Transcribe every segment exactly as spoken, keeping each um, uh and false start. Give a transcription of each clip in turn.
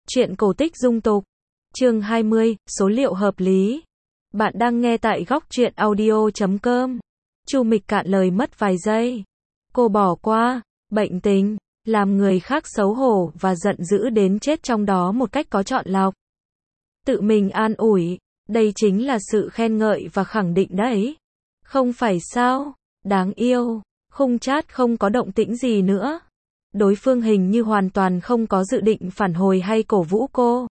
Truyện cổ tích dung tục. Chương hai mươi, số liệu hợp lý. Bạn đang nghe tại góc truyện audio chấm com. Chu Mịch cạn lời mất vài giây. Cô bỏ qua, bệnh tình, làm người khác xấu hổ và giận dữ đến chết trong đó một cách có chọn lọc. Tự mình an ủi, đây chính là sự khen ngợi và khẳng định đấy. Không phải sao? Đáng yêu. Khung chat không có động tĩnh gì nữa. Đối phương hình như hoàn toàn không có dự định phản hồi hay cổ vũ cô.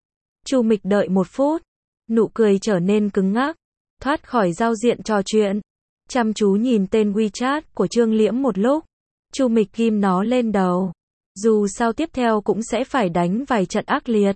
Chu Mịch đợi một phút, nụ cười trở nên cứng ngắc, thoát khỏi giao diện trò chuyện, chăm chú nhìn tên WeChat của Trương Liễm một lúc. Chu Mịch ghim nó lên đầu. Dù sao tiếp theo cũng sẽ phải đánh vài trận ác liệt.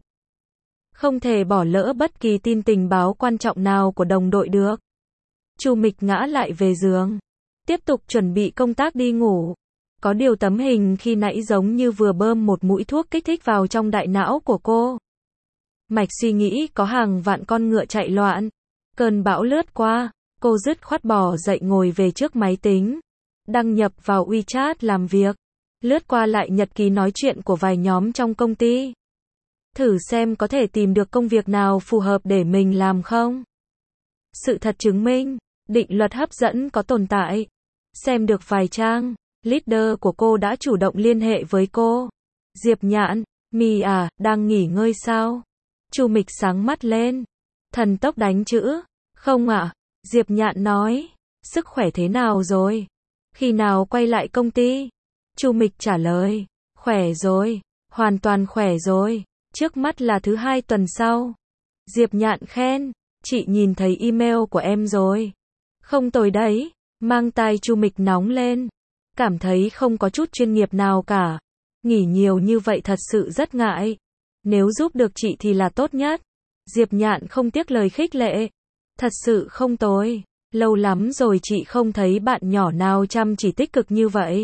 Không thể bỏ lỡ bất kỳ tin tình báo quan trọng nào của đồng đội được. Chu Mịch ngã lại về giường, tiếp tục chuẩn bị công tác đi ngủ. Có điều tấm hình khi nãy giống như vừa bơm một mũi thuốc kích thích vào trong đại não của cô. Mạch suy nghĩ có hàng vạn con ngựa chạy loạn. Cơn bão lướt qua, cô dứt khoát bỏ dậy ngồi về trước máy tính. Đăng nhập vào WeChat làm việc. Lướt qua lại nhật ký nói chuyện của vài nhóm trong công ty. Thử xem có thể tìm được công việc nào phù hợp để mình làm không. Sự thật chứng minh, định luật hấp dẫn có tồn tại. Xem được vài trang, leader của cô đã chủ động liên hệ với cô. Diệp Nhạn, Mi à, đang nghỉ ngơi sao? Chu Mịch sáng mắt lên. Thần tốc đánh chữ. Không ạ. À? Diệp Nhạn nói. Sức khỏe thế nào rồi? Khi nào quay lại công ty? Chu Mịch trả lời. Khỏe rồi. Hoàn toàn khỏe rồi. Trước mắt là thứ hai tuần sau. Diệp Nhạn khen. Chị nhìn thấy email của em rồi. Không tồi đấy. Mang tai Chu Mịch nóng lên. Cảm thấy không có chút chuyên nghiệp nào cả. Nghỉ nhiều như vậy thật sự rất ngại. Nếu giúp được chị thì là tốt nhất. Diệp Nhạn không tiếc lời khích lệ. Thật sự không tồi. Lâu lắm rồi chị không thấy bạn nhỏ nào chăm chỉ tích cực như vậy.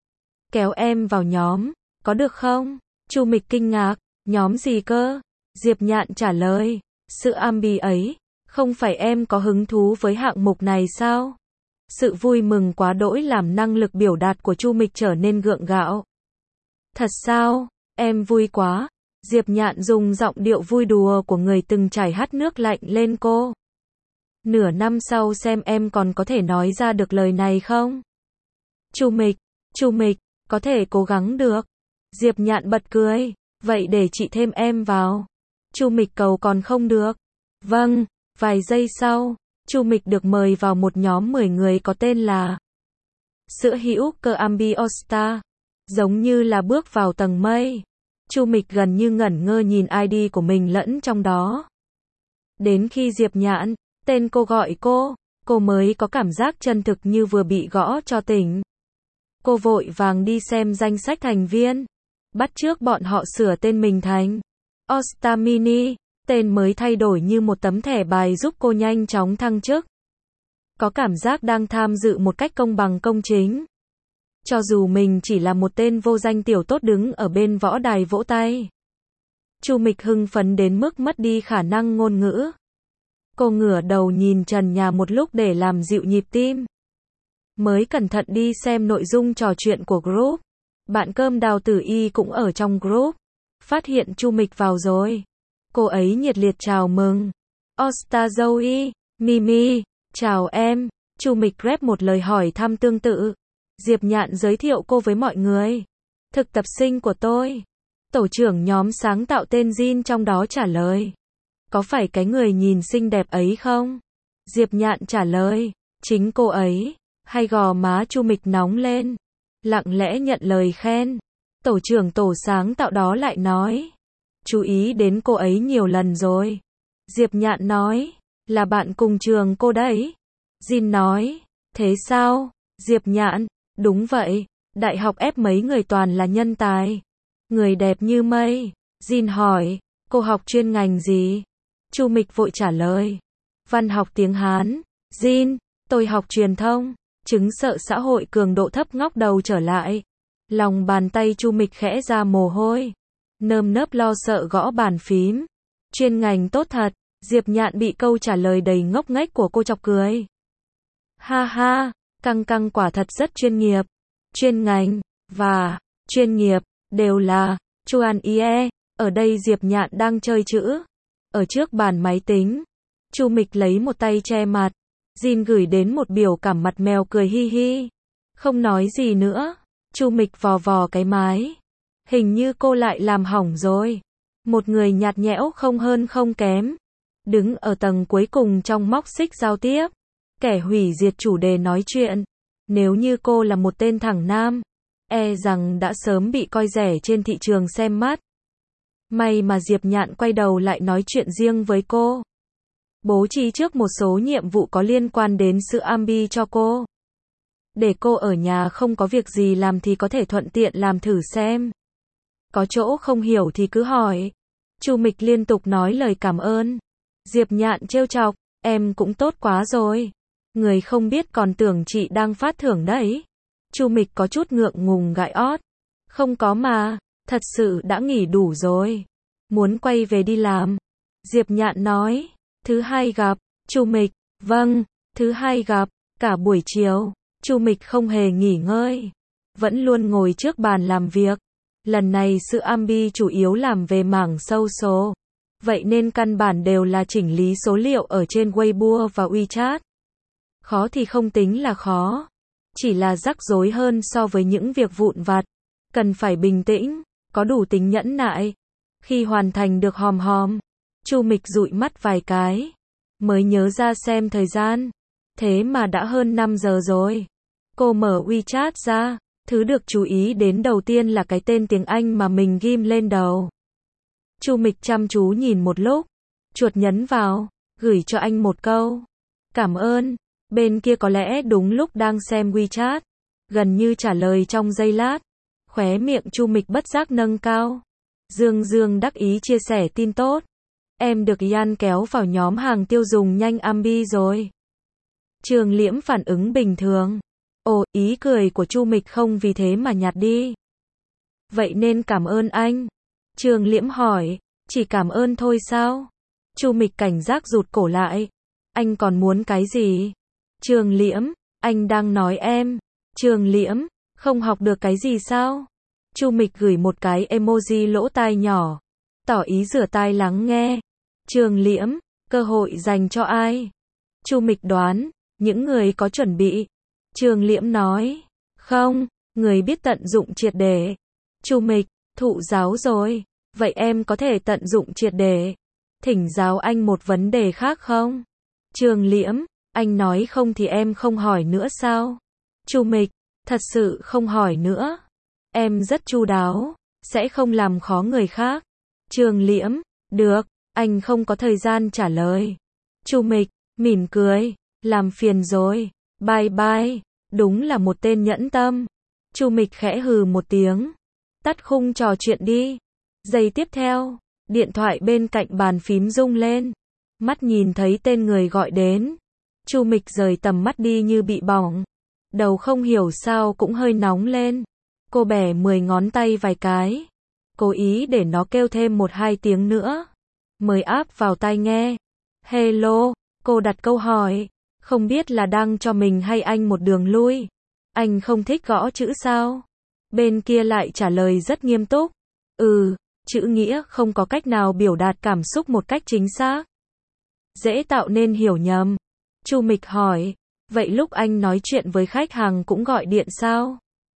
Kéo em vào nhóm, có được không? Chu Mịch kinh ngạc. Nhóm gì cơ? Diệp Nhạn trả lời. Sự ambi ấy. Không phải em có hứng thú với hạng mục này sao? Sự vui mừng quá đỗi làm năng lực biểu đạt của Chu Mịch trở nên gượng gạo. Thật sao? Em vui quá. Diệp Nhạn dùng giọng điệu vui đùa của người từng trải hắt nước lạnh lên cô. Nửa năm sau xem em còn có thể nói ra được lời này không? Chu Mịch, Chu Mịch, có thể cố gắng được. Diệp Nhạn bật cười. Vậy để chị thêm em vào. Chu Mịch cầu còn không được. Vâng, vài giây sau. Chu Mịch được mời vào một nhóm mười người có tên là Sữa hữu cơ Ambiosta. Giống như là bước vào tầng mây. Chu Mịch gần như ngẩn ngơ nhìn i đê của mình lẫn trong đó. Đến khi Diệp Nhạn, tên cô gọi cô, cô mới có cảm giác chân thực như vừa bị gõ cho tỉnh. Cô vội vàng đi xem danh sách thành viên. Bắt chước bọn họ sửa tên mình thành Osta Mini. Tên mới thay đổi như một tấm thẻ bài giúp cô nhanh chóng thăng chức. Có cảm giác đang tham dự một cách công bằng công chính. Cho dù mình chỉ là một tên vô danh tiểu tốt đứng ở bên võ đài vỗ tay. Chu Mịch hưng phấn đến mức mất đi khả năng ngôn ngữ. Cô ngửa đầu nhìn trần nhà một lúc để làm dịu nhịp tim. Mới cẩn thận đi xem nội dung trò chuyện của group. Bạn cơm Đào Tử Y cũng ở trong group. Phát hiện Chu Mịch vào rồi. Cô ấy nhiệt liệt chào mừng. Osta Zoe, Mimi, chào em. Chu Mịch rep một lời hỏi thăm tương tự. Diệp Nhạn giới thiệu cô với mọi người. Thực tập sinh của tôi. Tổ trưởng nhóm sáng tạo tên Jin trong đó trả lời. Có phải cái người nhìn xinh đẹp ấy không? Diệp Nhạn trả lời. Chính cô ấy. Hay gò má Chu Mịch nóng lên. Lặng lẽ nhận lời khen. Tổ trưởng tổ sáng tạo đó lại nói. Chú ý đến cô ấy nhiều lần rồi. Diệp Nhạn nói. Là bạn cùng trường cô đấy. Jin nói. Thế sao? Diệp Nhạn. Đúng vậy. Đại học ép mấy người toàn là nhân tài. Người đẹp như mây. Jin hỏi. Cô học chuyên ngành gì? Chu Mịch vội trả lời. Văn học tiếng Hán. Jin. Tôi học truyền thông. Chứng sợ xã hội cường độ thấp ngóc đầu trở lại. Lòng bàn tay Chu Mịch khẽ ra mồ hôi. Nơm nớp lo sợ gõ bàn phím. Chuyên ngành tốt thật. Diệp Nhạn bị câu trả lời đầy ngốc nghếch của cô chọc cười. Ha ha, căng căng quả thật rất chuyên nghiệp. Chuyên ngành và chuyên nghiệp đều là Chuan Ie. Ở đây Diệp Nhạn đang chơi chữ. Ở trước bàn máy tính. Chu Mịch lấy một tay che mặt. Jin gửi đến một biểu cảm mặt mèo cười hi hi. Không nói gì nữa. Chu Mịch vò vò cái mái. Hình như cô lại làm hỏng rồi. Một người nhạt nhẽo không hơn không kém. Đứng ở tầng cuối cùng trong móc xích giao tiếp. Kẻ hủy diệt chủ đề nói chuyện. Nếu như cô là một tên thẳng nam, e rằng đã sớm bị coi rẻ trên thị trường xem mắt. May mà Diệp Nhạn quay đầu lại nói chuyện riêng với cô. Bố trí trước một số nhiệm vụ có liên quan đến sự ambi cho cô. Để cô ở nhà không có việc gì làm thì có thể thuận tiện làm thử xem. Có chỗ không hiểu thì cứ hỏi. Chu Mịch liên tục nói lời cảm ơn. Diệp Nhạn trêu chọc, em cũng tốt quá rồi. Người không biết còn tưởng chị đang phát thưởng đấy. Chu Mịch có chút ngượng ngùng gãi ót. Không có mà, thật sự đã nghỉ đủ rồi. Muốn quay về đi làm. Diệp Nhạn nói, thứ hai gặp. Chu Mịch, vâng, thứ hai gặp. Cả buổi chiều, Chu Mịch không hề nghỉ ngơi. Vẫn luôn ngồi trước bàn làm việc. Lần này sự ambi chủ yếu làm về mảng social. Vậy nên căn bản đều là chỉnh lý số liệu ở trên Weibo và WeChat. Khó thì không tính là khó. Chỉ là rắc rối hơn so với những việc vụn vặt. Cần phải bình tĩnh, có đủ tính nhẫn nại. Khi hoàn thành được hòm hòm, Chu Mịch dụi mắt vài cái. Mới nhớ ra xem thời gian. Thế mà đã hơn năm giờ rồi. Cô mở WeChat ra. Thứ được chú ý đến đầu tiên là cái tên tiếng Anh mà mình ghim lên đầu. Chu Mịch chăm chú nhìn một lúc. Chuột nhấn vào. Gửi cho anh một câu. Cảm ơn. Bên kia có lẽ đúng lúc đang xem WeChat. Gần như trả lời trong giây lát. Khóe miệng Chu Mịch bất giác nâng cao. Dương Dương đắc ý chia sẻ tin tốt. Em được Yan kéo vào nhóm hàng tiêu dùng nhanh ambi rồi. Trường Liễm phản ứng bình thường. Ồ, ý cười của Chu Mịch không vì thế mà nhạt đi. Vậy nên cảm ơn anh. Trường Liễm hỏi, chỉ cảm ơn thôi sao? Chu Mịch cảnh giác rụt cổ lại. Anh còn muốn cái gì? Trường Liễm, anh đang nói em. Trường Liễm, không học được cái gì sao? Chu Mịch gửi một cái emoji lỗ tai nhỏ. Tỏ ý rửa tai lắng nghe. Trường Liễm, cơ hội dành cho ai? Chu Mịch đoán, những người có chuẩn bị. Trường Liễm nói, không, người biết tận dụng triệt để. Chu Mịch, thụ giáo rồi, vậy em có thể tận dụng triệt để. Thỉnh giáo anh một vấn đề khác không? Trường Liễm, anh nói không thì em không hỏi nữa sao? Chu Mịch, thật sự không hỏi nữa. Em rất chu đáo, sẽ không làm khó người khác. Trường Liễm, được, anh không có thời gian trả lời. Chu Mịch, mỉm cười, làm phiền rồi. Bye bye, đúng là một tên nhẫn tâm. Chu Mịch khẽ hừ một tiếng. Tắt khung trò chuyện đi. Giây tiếp theo, điện thoại bên cạnh bàn phím rung lên. Mắt nhìn thấy tên người gọi đến. Chu Mịch rời tầm mắt đi như bị bỏng. Đầu không hiểu sao cũng hơi nóng lên. Cô bẻ mười ngón tay vài cái. Cố ý để nó kêu thêm một hai tiếng nữa. Mới áp vào tai nghe. Hello, cô đặt câu hỏi. Không biết là đang cho mình hay anh một đường lui. Anh không thích gõ chữ sao? Bên kia lại trả lời rất nghiêm túc. Ừ, chữ nghĩa không có cách nào biểu đạt cảm xúc một cách chính xác. Dễ tạo nên hiểu nhầm. Chu Mịch hỏi, vậy lúc anh nói chuyện với khách hàng cũng gọi điện sao?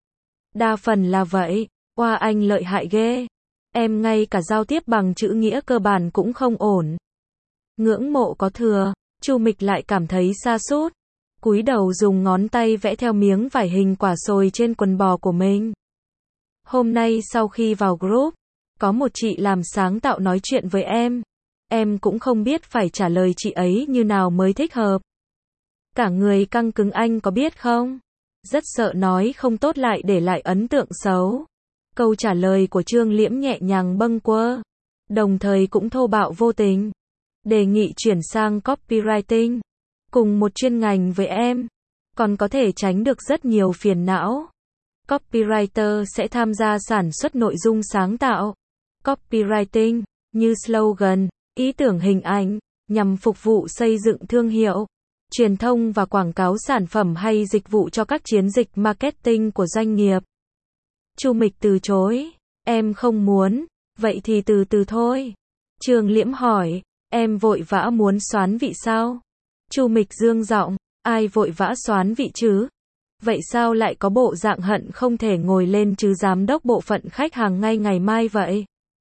Đa phần là vậy. Oa anh lợi hại ghê. Em ngay cả giao tiếp bằng chữ nghĩa cơ bản cũng không ổn. Ngưỡng mộ có thừa. Chu Mịch lại cảm thấy sa sút. Cúi đầu dùng ngón tay vẽ theo miếng vải hình quả sồi trên quần bò của mình. Hôm nay sau khi vào group, có một chị làm sáng tạo nói chuyện với em. Em cũng không biết phải trả lời chị ấy như nào mới thích hợp. Cả người căng cứng anh có biết không? Rất sợ nói không tốt lại để lại ấn tượng xấu. Câu trả lời của Trương Liễm nhẹ nhàng bâng quơ. Đồng thời cũng thô bạo vô tình. Đề nghị chuyển sang copywriting. Cùng một chuyên ngành với em. Còn có thể tránh được rất nhiều phiền não. Copywriter sẽ tham gia sản xuất nội dung sáng tạo. Copywriting, như slogan, ý tưởng hình ảnh, nhằm phục vụ xây dựng thương hiệu, truyền thông và quảng cáo sản phẩm hay dịch vụ cho các chiến dịch marketing của doanh nghiệp. Chu Mịch từ chối. Em không muốn. Vậy thì từ từ thôi. Trường Liễm hỏi, em vội vã muốn soán vị sao? Chu Mịch dương giọng, ai vội vã soán vị chứ? Vậy sao lại có bộ dạng hận không thể ngồi lên chứ giám đốc bộ phận khách hàng ngay ngày mai vậy?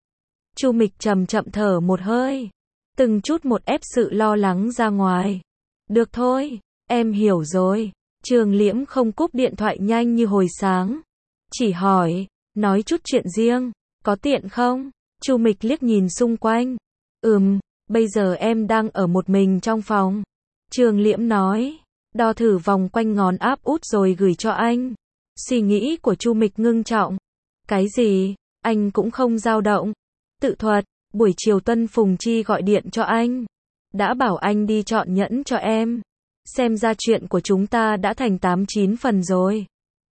Chu Mịch chậm chậm thở một hơi, từng chút một ép sự lo lắng ra ngoài. Được thôi, em hiểu rồi. Trường Liễm không cúp điện thoại nhanh như hồi sáng. Chỉ hỏi, nói chút chuyện riêng, có tiện không? Chu Mịch liếc nhìn xung quanh. Ừm, bây giờ em đang ở một mình trong phòng. Trường Liễm nói, đo thử vòng quanh ngón áp út rồi gửi cho anh. Suy nghĩ của Chu Mịch ngưng trọng. Cái gì? Anh cũng không dao động. Tự thuật, buổi chiều Tuân Phùng Chi gọi điện cho anh. Đã bảo anh đi chọn nhẫn cho em. Xem ra chuyện của chúng ta đã thành tám chín phần rồi.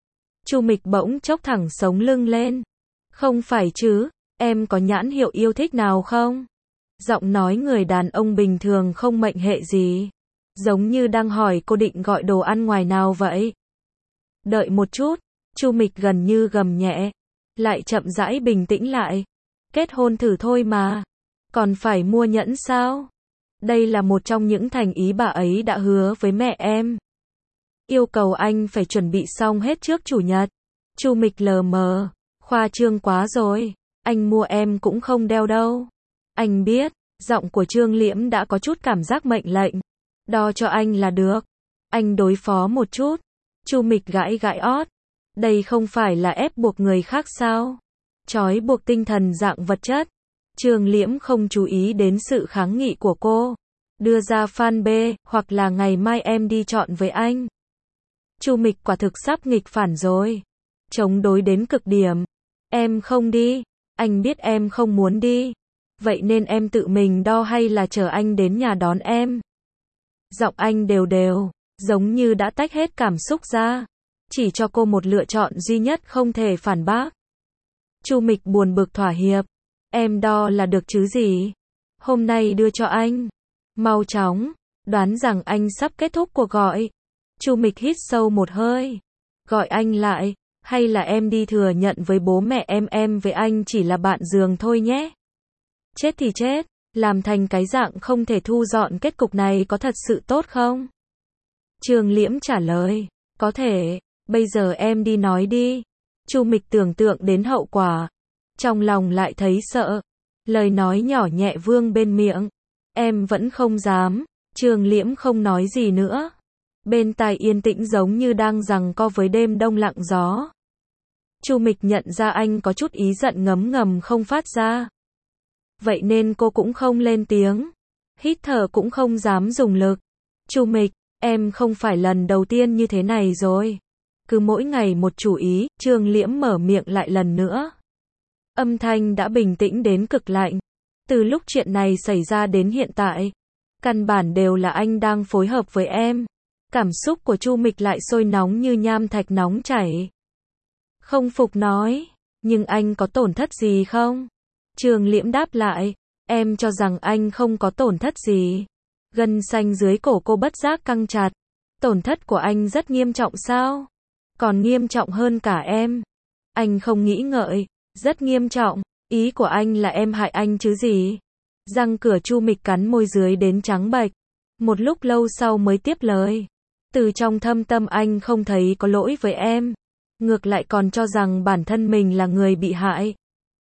Chu Mịch bỗng chốc thẳng sống lưng lên. Không phải chứ, em có nhãn hiệu yêu thích nào không? Giọng nói người đàn ông bình thường không mệnh hệ gì. Giống như đang hỏi cô định gọi đồ ăn ngoài nào vậy. Đợi một chút, Chu Mịch gần như gầm nhẹ. Lại chậm rãi bình tĩnh lại. Kết hôn thử thôi mà. Còn phải mua nhẫn sao? Đây là một trong những thành ý bà ấy đã hứa với mẹ em. Yêu cầu anh phải chuẩn bị xong hết trước chủ nhật. Chu Mịch lờ mờ. Khoa trương quá rồi. Anh mua em cũng không đeo đâu. Anh biết, giọng của Trương Liễm đã có chút cảm giác mệnh lệnh. Đo cho anh là được. Anh đối phó một chút. Chu Mịch gãi gãi ót. Đây không phải là ép buộc người khác sao? Trói buộc tinh thần dạng vật chất. Trương Liễm không chú ý đến sự kháng nghị của cô. Đưa ra fan B, hoặc là ngày mai em đi chọn với anh. Chu Mịch quả thực sắp nghịch phản rồi. Chống đối đến cực điểm. Em không đi. Anh biết em không muốn đi. Vậy nên em tự mình đo hay là chờ anh đến nhà đón em? Giọng anh đều đều, giống như đã tách hết cảm xúc ra. Chỉ cho cô một lựa chọn duy nhất không thể phản bác. Chu Mịch buồn bực thỏa hiệp. Em đo là được chứ gì? Hôm nay đưa cho anh. Mau chóng. Đoán rằng anh sắp kết thúc cuộc gọi. Chu Mịch hít sâu một hơi. Gọi anh lại. Hay là em đi thừa nhận với bố mẹ em em với anh chỉ là bạn giường thôi nhé. Chết thì chết. Làm thành cái dạng không thể thu dọn kết cục này có thật sự tốt không? Trường Liễm trả lời. Có thể. Bây giờ em đi nói đi. Chu Mịch tưởng tượng đến hậu quả. Trong lòng lại thấy sợ. Lời nói nhỏ nhẹ vương bên miệng. Em vẫn không dám. Trường Liễm không nói gì nữa. Bên tai yên tĩnh giống như đang giằng co với đêm đông lặng gió. Chu Mịch nhận ra anh có chút ý giận ngấm ngầm không phát ra. Vậy nên cô cũng không lên tiếng. Hít thở cũng không dám dùng lực. Chu Mịch, em không phải lần đầu tiên như thế này rồi. Cứ mỗi ngày một chủ ý, Trương Liễm mở miệng lại lần nữa. Âm thanh đã bình tĩnh đến cực lạnh. Từ lúc chuyện này xảy ra đến hiện tại, căn bản đều là anh đang phối hợp với em. Cảm xúc của Chu Mịch lại sôi nóng như nham thạch nóng chảy. Không phục nói, nhưng anh có tổn thất gì không? Trường Liễm đáp lại, em cho rằng anh không có tổn thất gì. Gân xanh dưới cổ cô bất giác căng chặt. Tổn thất của anh rất nghiêm trọng sao? Còn nghiêm trọng hơn cả em. Anh không nghĩ ngợi, rất nghiêm trọng. Ý của anh là em hại anh chứ gì? Răng cửa Chu Mịch cắn môi dưới đến trắng bệch. Một lúc lâu sau mới tiếp lời. Từ trong thâm tâm anh không thấy có lỗi với em. Ngược lại còn cho rằng bản thân mình là người bị hại.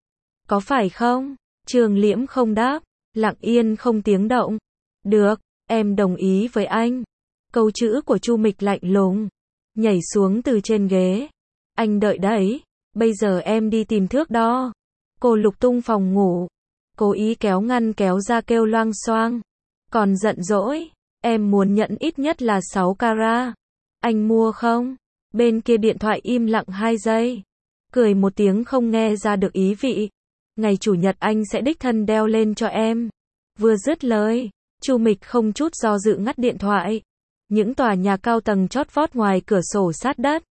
Có phải không? Trường Liễm không đáp, lặng yên không tiếng động. Được, em đồng ý với anh. Câu chữ của Chu Mịch lạnh lùng. Nhảy xuống từ trên ghế. Anh đợi đấy. Bây giờ em đi tìm thước đo. Cô lục tung phòng ngủ. Cố ý kéo ngăn kéo ra kêu loang xoang. Còn giận dỗi. Em muốn nhẫn ít nhất là sáu carat. Anh mua không? Bên kia điện thoại im lặng hai giây. Cười một tiếng không nghe ra được ý vị. Ngày chủ nhật anh sẽ đích thân đeo lên cho em. Vừa dứt lời, Chu Mịch không chút do dự ngắt điện thoại. Những tòa nhà cao tầng chót vót ngoài cửa sổ sát đất.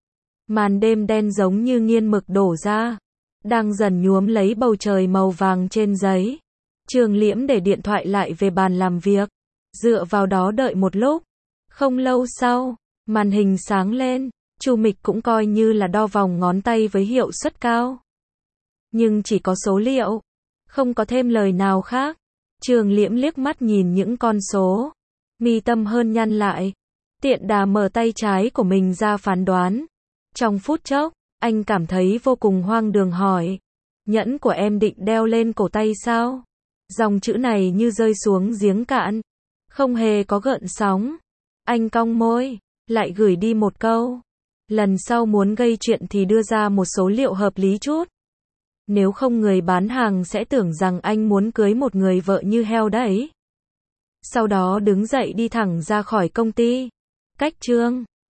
Màn đêm đen giống như nghiên mực đổ ra. Đang dần nhuốm lấy bầu trời màu vàng trên giấy. Trường Liễm để điện thoại lại về bàn làm việc. Dựa vào đó đợi một lúc. Không lâu sau, màn hình sáng lên. Chu Mịch cũng coi như là đo vòng ngón tay với hiệu suất cao. nhưng chỉ có số liệu, không có thêm lời nào khác. Trường Liễm liếc mắt nhìn những con số, mi tâm hơn nhăn lại, tiện đà mở tay trái của mình ra phán đoán. Trong phút chốc, anh cảm thấy vô cùng hoang đường hỏi, nhẫn của em định đeo lên cổ tay sao? Dòng chữ này như rơi xuống giếng cạn, không hề có gợn sóng. Anh cong môi, lại gửi đi một câu, lần sau muốn gây chuyện thì đưa ra một số liệu hợp lý chút. Nếu không người bán hàng sẽ tưởng rằng anh muốn cưới một người vợ như heo đấy. Sau đó đứng dậy đi thẳng ra khỏi công ty. Cách chương